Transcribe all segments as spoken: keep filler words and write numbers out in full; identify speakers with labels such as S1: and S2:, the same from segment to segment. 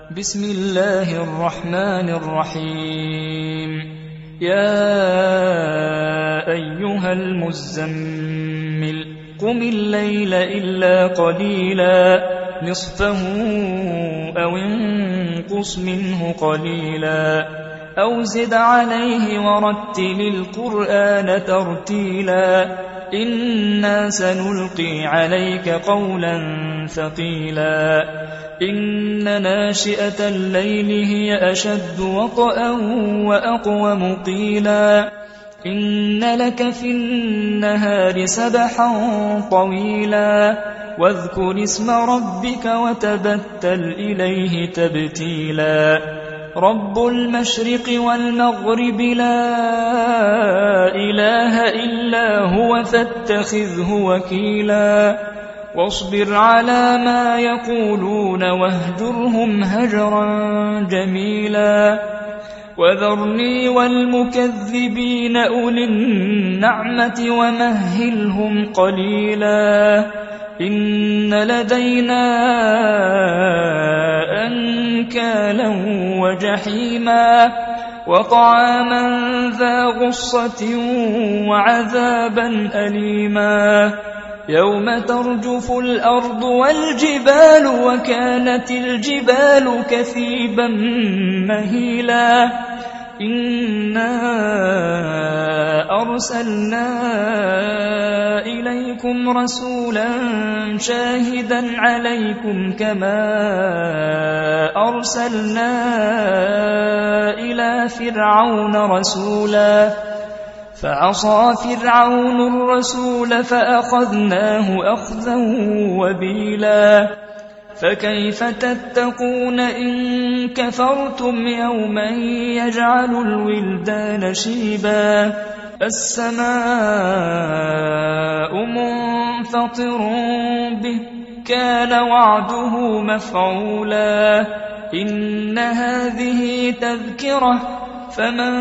S1: بسم الله الرحمن الرحيم. يا أيها المزمل قم الليل إلا قليلا نصفه أو انقص منه قليلا أو زد عليه ورتل القرآن ترتيلا إنا سنلقي عليك قولا ثقيلا إن ناشئة الليل هي أشد وطئا وأقوم قيلا إن لك في النهار سبحا طويلا واذكر اسم ربك وتبتل إليه تبتيلا رب المشرق والمغرب لا إله إلا هو فاتخذه وكيلا واصبر على ما يقولون واهجرهم هجرا جميلا وذرني والمكذبين أولي النعمة ومهلهم قليلا إن لدينا أنكالا وجحيما وطعاما ذا غصة وعذابا أليما يوم ترجف الأرض والجبال وكانت الجبال كثيبا مهيلا إنا أرسلنا إليكم رسولا شاهدا عليكم كما أرسلنا إلى فرعون رسولا فعصى فرعون الرسول فأخذناه أخذا وبيلا فكيف تتقون إن كفرتم يوما يجعل الولدان شيبا السماء منفطر به كان وعده مفعولا إن هذه تذكرة فمن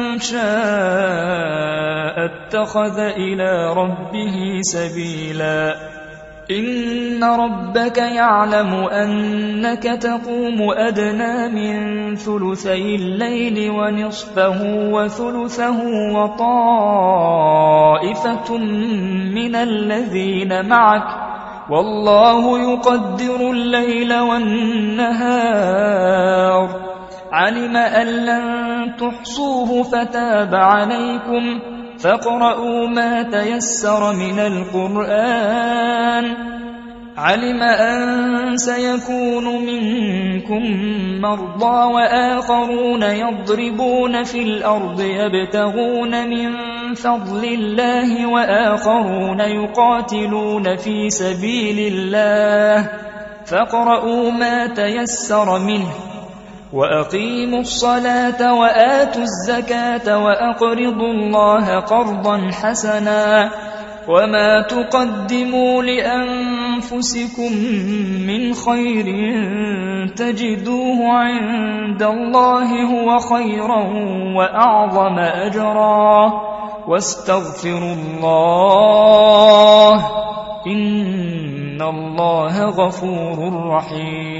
S1: شاء اتخذ إلى ربه سبيلا إن ربك يعلم أنك تقوم أدنى من ثلثي الليل ونصفه وثلثه وطائفة من الذين معك والله يقدر الليل والنهار علم أن لن تحصوه فتاب عليكم فاقرؤوا ما تيسر من القرآن علم أن سيكون منكم مرضى وآخرون يضربون في الأرض يبتغون من فضل الله وآخرون يقاتلون في سبيل الله فاقرؤوا ما تيسر منه وأقيموا الصلاة وآتوا الزكاة وأقرضوا الله قرضا حسنا وما تقدموا لأنفسكم من خير تجدوه عند الله هو خيرا وأعظم أجرا واستغفروا الله إن الله غفور رحيم.